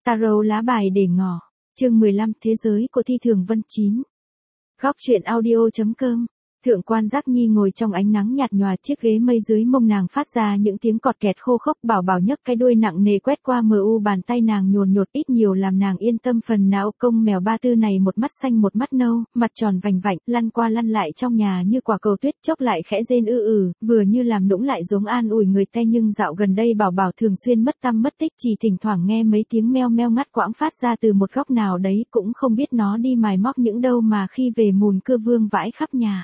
Tarot lá bài để ngỏ. Chương 15 Thế giới của Thi Thường Vân 9. Góc truyện audio.com. Thượng quan Giác Nhi ngồi trong ánh nắng nhạt nhòa, chiếc ghế mây dưới mông nàng phát ra những tiếng cọt kẹt khô khốc. Bảo Bảo nhấc cái đuôi nặng nề quét qua bàn tay nàng, nhồn nhột ít nhiều làm nàng yên tâm phần nào. Công mèo ba tư này một mắt xanh một mắt nâu, mặt tròn vành vạnh, lăn qua lăn lại trong nhà như quả cầu tuyết, chốc lại khẽ rên vừa như làm nũng lại giống an ủi người ta. Nhưng dạo gần đây Bảo Bảo thường xuyên mất tăm mất tích, chỉ thỉnh thoảng nghe mấy tiếng meo meo ngắt quãng phát ra từ một góc nào đấy, cũng không biết nó đi mài móc những đâu mà khi về mùn cưa vương vãi khắp nhà.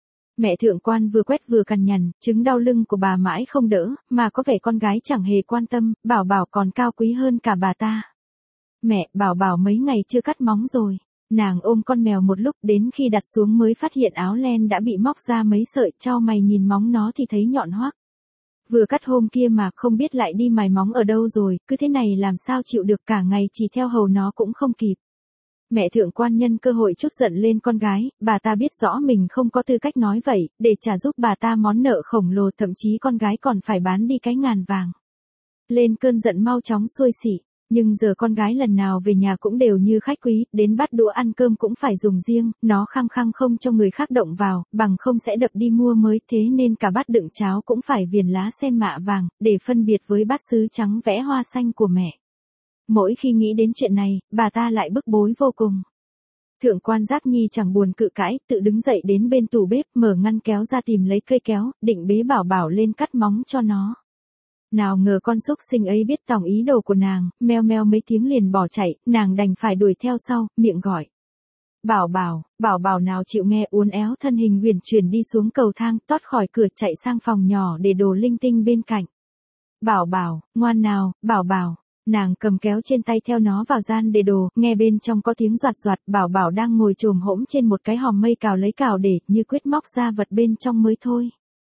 Mẹ thượng quan vừa quét vừa cằn nhằn, chứng đau lưng của bà mãi không đỡ, mà có vẻ con gái chẳng hề quan tâm. Bảo Bảo còn cao quý hơn cả bà ta. Mẹ, Bảo Bảo mấy ngày chưa cắt móng rồi. Nàng ôm con mèo một lúc, đến khi đặt xuống mới phát hiện áo len đã bị móc ra mấy sợi. Chau mày nhìn móng nó thì thấy nhọn hoắc. Vừa cắt hôm kia mà không biết lại đi mài móng ở đâu rồi, cứ thế này làm sao chịu được, cả ngày chỉ theo hầu nó cũng không kịp. Mẹ thượng quan nhân cơ hội chút giận lên con gái, bà ta biết rõ mình không có tư cách nói vậy, để trả giúp bà ta món nợ khổng lồ, thậm chí con gái còn phải bán đi cái ngàn vàng. Lên cơn giận mau chóng xuôi xỉ, nhưng giờ con gái lần nào về nhà cũng đều như khách quý, đến bát đũa ăn cơm cũng phải dùng riêng, nó khăng khăng không cho người khác động vào, bằng không sẽ đập đi mua mới, thế nên cả bát đựng cháo cũng phải viền lá sen mạ vàng, để phân biệt với bát sứ trắng vẽ hoa xanh của mẹ. Mỗi khi nghĩ đến chuyện này, bà ta lại bức bối vô cùng. Thượng quan Giác Nhi chẳng buồn cự cãi, tự đứng dậy đến bên tủ bếp, mở ngăn kéo ra tìm lấy cây kéo, định bế Bảo Bảo lên cắt móng cho nó. Nào ngờ con xúc sinh ấy biết tòng ý đồ của nàng, meo meo mấy tiếng liền bỏ chạy, nàng đành phải đuổi theo sau, miệng gọi. Bảo Bảo, Bảo Bảo nào chịu nghe, uốn éo thân hình uyển chuyển đi xuống cầu thang, tót khỏi cửa chạy sang phòng nhỏ để đồ linh tinh bên cạnh. Bảo Bảo, ngoan nào, Bảo Bảo. Nàng cầm kéo trên tay theo nó vào gian để đồ, nghe bên trong có tiếng doạt doạt. Bảo Bảo đang ngồi chồm hổm trên một cái hòm mây cào lấy cào để, như quyết móc ra vật bên trong mới thôi.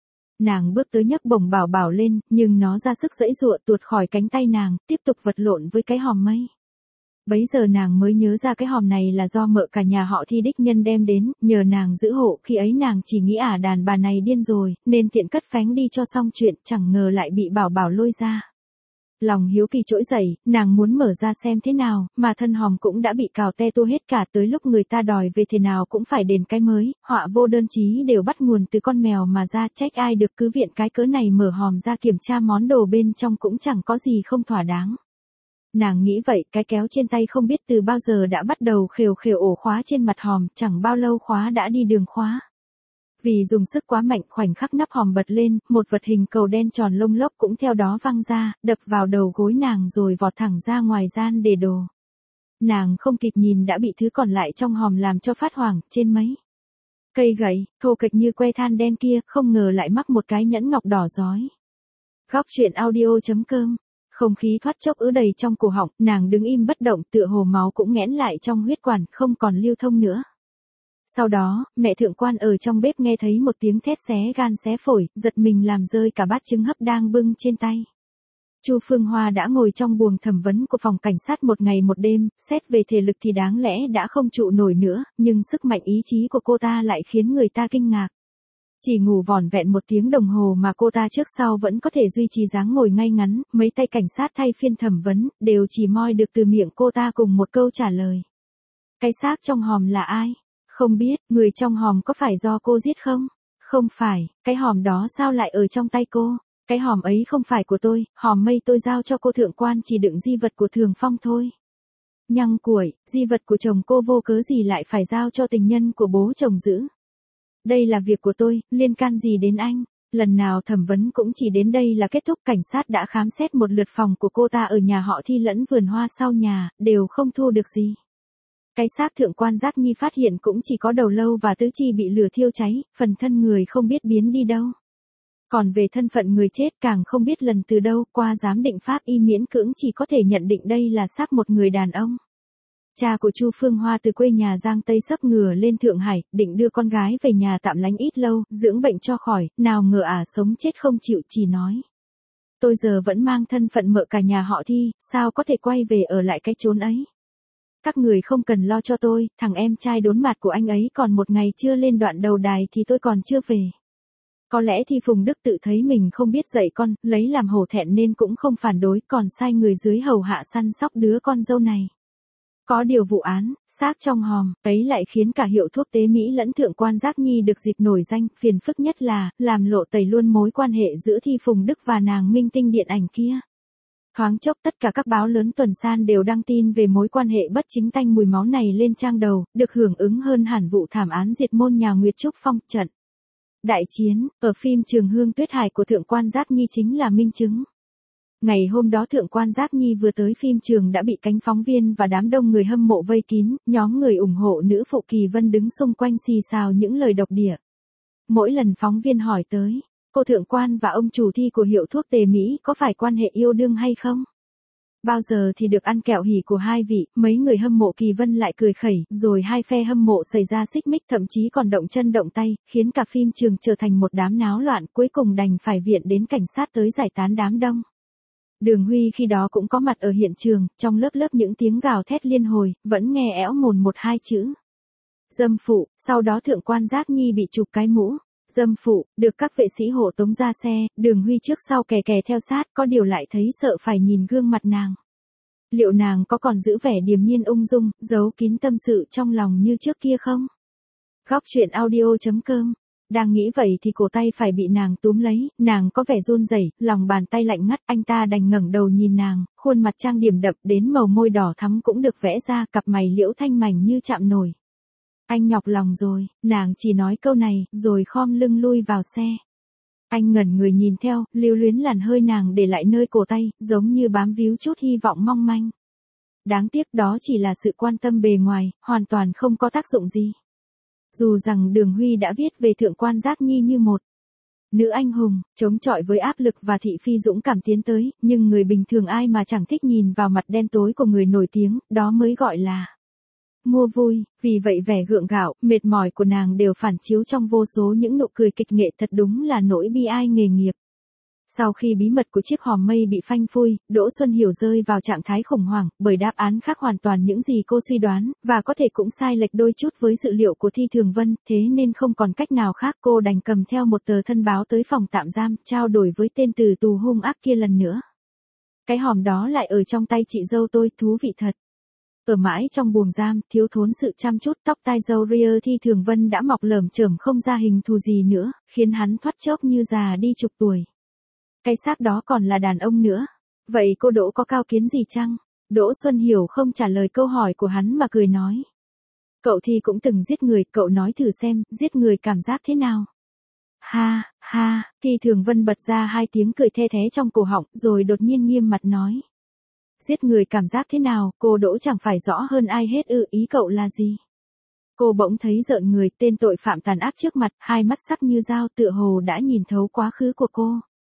Nàng bước tới nhấc bổng Bảo Bảo lên, nhưng nó ra sức giãy giụa tuột khỏi cánh tay nàng, tiếp tục vật lộn với cái hòm mây. Bấy giờ nàng mới nhớ ra cái hòm này là do mợ cả nhà họ Thi đích nhân đem đến, nhờ nàng giữ hộ. Khi ấy nàng chỉ nghĩ đàn bà này điên rồi, nên tiện cất phánh đi cho xong chuyện, chẳng ngờ lại bị Bảo Bảo lôi ra. Lòng hiếu kỳ trỗi dậy, nàng muốn mở ra xem thế nào, mà thân hòm cũng đã bị cào te tua hết cả, tới lúc người ta đòi về thế nào cũng phải đền cái mới. Họa vô đơn chí đều bắt nguồn từ con mèo mà ra, trách ai được, cứ viện cái cớ này mở hòm ra kiểm tra món đồ bên trong cũng chẳng có gì không thỏa đáng. Nàng nghĩ vậy, cái kéo trên tay không biết từ bao giờ đã bắt đầu khều khều ổ khóa trên mặt hòm, chẳng bao lâu khóa đã đi đường khóa. Vì dùng sức quá mạnh, khoảnh khắc nắp hòm bật lên, một vật hình cầu đen tròn lông lốc cũng theo đó văng ra, đập vào đầu gối nàng rồi vọt thẳng ra ngoài gian để đồ. Nàng không kịp nhìn đã bị thứ còn lại trong hòm làm cho phát hoảng. Trên mấy cây gậy, thô kệch như que than đen kia, không ngờ lại mắc một cái nhẫn ngọc đỏ rói. Góc truyện audio.com. Không khí thoát chốc ứ đầy trong cổ họng, nàng đứng im bất động, tựa hồ máu cũng nghẽn lại trong huyết quản, không còn lưu thông nữa. Sau đó, mẹ thượng quan ở trong bếp nghe thấy một tiếng thét xé gan xé phổi, giật mình làm rơi cả bát trứng hấp đang bưng trên tay. Chu Phương Hoa đã ngồi trong buồng thẩm vấn của phòng cảnh sát một ngày một đêm, xét về thể lực thì đáng lẽ đã không trụ nổi nữa, nhưng sức mạnh ý chí của cô ta lại khiến người ta kinh ngạc. Chỉ ngủ vỏn vẹn 1 tiếng đồng hồ mà cô ta trước sau vẫn có thể duy trì dáng ngồi ngay ngắn, mấy tay cảnh sát thay phiên thẩm vấn, đều chỉ moi được từ miệng cô ta cùng một câu trả lời. Cái xác trong hòm là ai? Không biết. Người trong hòm có phải do cô giết không? Không phải. Cái hòm đó sao lại ở trong tay cô? Cái hòm ấy không phải của tôi, hòm mây tôi giao cho cô thượng quan chỉ đựng di vật của Thường Phong thôi. Nhăng củi, di vật của chồng cô vô cớ gì lại phải giao cho tình nhân của bố chồng giữ? Đây là việc của tôi, liên can gì đến anh? Lần nào thẩm vấn cũng chỉ đến đây là kết thúc. Cảnh sát đã khám xét một lượt phòng của cô ta ở nhà họ Thi lẫn vườn hoa sau nhà, đều không thu được gì. Cái xác thượng quan Giác Nhi phát hiện cũng chỉ có đầu lâu và tứ chi bị lửa thiêu cháy, phần thân người không biết biến đi đâu. Còn về thân phận người chết càng không biết lần từ đâu, qua giám định pháp y miễn cưỡng chỉ có thể nhận định đây là xác một người đàn ông. Cha của Chu Phương Hoa từ quê nhà Giang Tây sắp ngửa lên Thượng Hải, định đưa con gái về nhà tạm lánh ít lâu, dưỡng bệnh cho khỏi, nào ngờ sống chết không chịu, chỉ nói. Tôi giờ vẫn mang thân phận mợ cả nhà họ Thi, sao có thể quay về ở lại cái chốn ấy. Các người không cần lo cho tôi, thằng em trai đốn mặt của anh ấy còn một ngày chưa lên đoạn đầu đài thì tôi còn chưa về. Có lẽ Thi Phùng Đức tự thấy mình không biết dạy con, lấy làm hổ thẹn nên cũng không phản đối, còn sai người dưới hầu hạ săn sóc đứa con dâu này. Có điều vụ án, xác trong hòm, ấy lại khiến cả hiệu thuốc tế Mỹ lẫn thượng quan Giác Nhi được dịp nổi danh, phiền phức nhất là, làm lộ tẩy luôn mối quan hệ giữa Thi Phùng Đức và nàng minh tinh điện ảnh kia. Thoáng chốc tất cả các báo lớn tuần san đều đăng tin về mối quan hệ bất chính tanh mùi máu này lên trang đầu, được hưởng ứng hơn hẳn vụ thảm án diệt môn nhà Nguyệt Trúc Phong trận. Đại chiến, ở phim Trường Hương Tuyết Hải của thượng quan Giác Nhi chính là minh chứng. Ngày hôm đó thượng quan Giác Nhi vừa tới phim trường đã bị cánh phóng viên và đám đông người hâm mộ vây kín, nhóm người ủng hộ nữ phụ Kỳ Vân đứng xung quanh xì xào những lời độc địa. Mỗi lần phóng viên hỏi tới, cô thượng quan và ông chủ Thi của hiệu thuốc Tề Mỹ có phải quan hệ yêu đương hay không? Bao giờ thì được ăn kẹo hỉ của hai vị, mấy người hâm mộ Kỳ Vân lại cười khẩy, rồi hai phe hâm mộ xảy ra xích mích thậm chí còn động chân động tay, khiến cả phim trường trở thành một đám náo loạn, cuối cùng đành phải viện đến cảnh sát tới giải tán đám đông. Đường Huy khi đó cũng có mặt ở hiện trường, trong lớp những tiếng gào thét liên hồi, vẫn nghe éo mồn một hai chữ. Dâm phụ, sau đó thượng quan Giác Nhi bị chụp cái mũ. Dâm phụ, được các vệ sĩ hộ tống ra xe, Đường Huy trước sau kè kè theo sát, có điều lại thấy sợ phải nhìn gương mặt nàng. Liệu nàng có còn giữ vẻ điềm nhiên ung dung, giấu kín tâm sự trong lòng như trước kia không? Góc truyện audio.com. Đang nghĩ vậy thì cổ tay phải bị nàng túm lấy, nàng có vẻ run rẩy, lòng bàn tay lạnh ngắt, anh ta đành ngẩng đầu nhìn nàng, khuôn mặt trang điểm đậm đến màu môi đỏ thắm cũng được vẽ ra, cặp mày liễu thanh mảnh như chạm nổi. Anh nhọc lòng rồi, nàng chỉ nói câu này, rồi khom lưng lui vào xe. Anh ngẩn người nhìn theo, lưu luyến làn hơi nàng để lại nơi cổ tay, giống như bám víu chút hy vọng mong manh. Đáng tiếc đó chỉ là sự quan tâm bề ngoài, hoàn toàn không có tác dụng gì. Dù rằng Đường Huy đã viết về thượng quan Giác Nhi như một nữ anh hùng, chống chọi với áp lực và thị phi dũng cảm tiến tới, nhưng người bình thường ai mà chẳng thích nhìn vào mặt đen tối của người nổi tiếng, đó mới gọi là mua vui, vì vậy vẻ gượng gạo, mệt mỏi của nàng đều phản chiếu trong vô số những nụ cười kịch nghệ, thật đúng là nỗi bi ai nghề nghiệp. Sau khi bí mật của chiếc hòm mây bị phanh phui, Đỗ Xuân Hiểu rơi vào trạng thái khủng hoảng, bởi đáp án khác hoàn toàn những gì cô suy đoán, và có thể cũng sai lệch đôi chút với dự liệu của Thi Thường Vân, thế nên không còn cách nào khác, cô đành cầm theo một tờ thân báo tới phòng tạm giam, trao đổi với tên tử tù hung ác kia lần nữa. Cái hòm đó lại ở trong tay chị dâu tôi, thú vị thật. Ở mãi trong buồng giam, thiếu thốn sự chăm chút, tóc tai râu ria Thi Thường Vân đã mọc lởm chởm không ra hình thù gì nữa, khiến hắn thoát chốc như già đi chục tuổi. Cái xác đó còn là đàn ông nữa. Vậy cô Đỗ có cao kiến gì chăng? Đỗ Xuân Hiểu không trả lời câu hỏi của hắn mà cười nói. Cậu thì cũng từng giết người, cậu nói thử xem, giết người cảm giác thế nào? Ha, ha, Thi Thường Vân bật ra hai tiếng cười the thé trong cổ họng, rồi đột nhiên nghiêm mặt nói. Giết người cảm giác thế nào, cô Đỗ chẳng phải rõ hơn ai hết ư, ý cậu là gì? Cô bỗng thấy rợn người, tên tội phạm tàn ác trước mặt, hai mắt sắc như dao, tựa hồ đã nhìn thấu quá khứ của cô.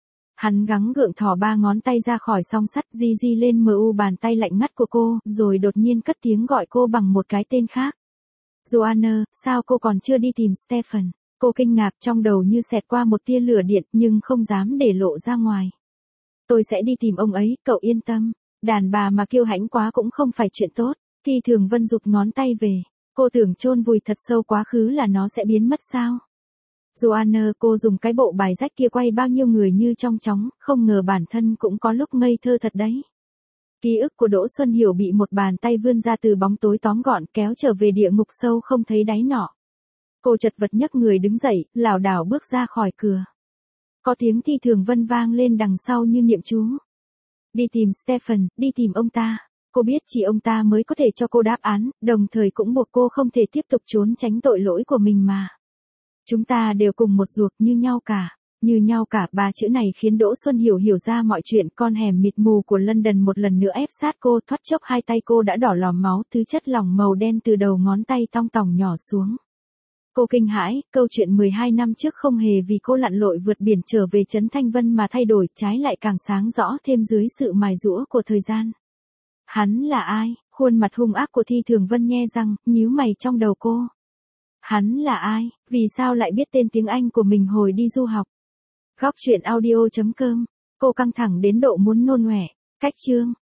Hắn gắng gượng thò ba ngón tay ra khỏi song sắt, di lên mu bàn tay lạnh ngắt của cô, rồi đột nhiên cất tiếng gọi cô bằng một cái tên khác. Joanna, sao cô còn chưa đi tìm Stephen? Cô kinh ngạc, trong đầu như xẹt qua một tia lửa điện, nhưng không dám để lộ ra ngoài. Tôi sẽ đi tìm ông ấy, cậu yên tâm. Đàn bà mà kiêu hãnh quá cũng không phải chuyện tốt. Thi Thường Vân giục ngón tay về. Cô tưởng chôn vùi thật sâu quá khứ là nó sẽ biến mất sao? Joanna, cô dùng cái bộ bài rách kia quay bao nhiêu người như trong chóng, không ngờ bản thân cũng có lúc ngây thơ thật đấy. Ký ức của Đỗ Xuân Hiểu bị một bàn tay vươn ra từ bóng tối tóm gọn, kéo trở về địa ngục sâu không thấy đáy nọ. Cô chật vật nhấc người đứng dậy, lảo đảo bước ra khỏi cửa. Có tiếng Thi Thường Vân vang lên đằng sau như niệm chú. Đi tìm Stephen, đi tìm ông ta. Cô biết chỉ ông ta mới có thể cho cô đáp án, đồng thời cũng buộc cô không thể tiếp tục trốn tránh tội lỗi của mình mà. Chúng ta đều cùng một ruột như nhau cả. Như nhau cả, ba chữ này khiến Đỗ Xuân Hiểu hiểu ra mọi chuyện. Con hẻm mịt mù của London một lần nữa ép sát cô, thoát chốc hai tay cô đã đỏ lòm máu, thứ chất lỏng màu đen từ đầu ngón tay tong tỏng nhỏ xuống. Cô kinh hãi, câu chuyện 12 năm trước không hề vì cô lặn lội vượt biển trở về trấn Thanh Vân mà thay đổi, trái lại càng sáng rõ thêm dưới sự mài giũa của thời gian. Hắn là ai? Khuôn mặt hung ác của Thi Thường Vân nhe răng, nhíu mày trong đầu cô. Hắn là ai? Vì sao lại biết tên tiếng Anh của mình hồi đi du học? Góc truyện audio.com. Cô căng thẳng đến độ muốn nôn ọe. Cách chương.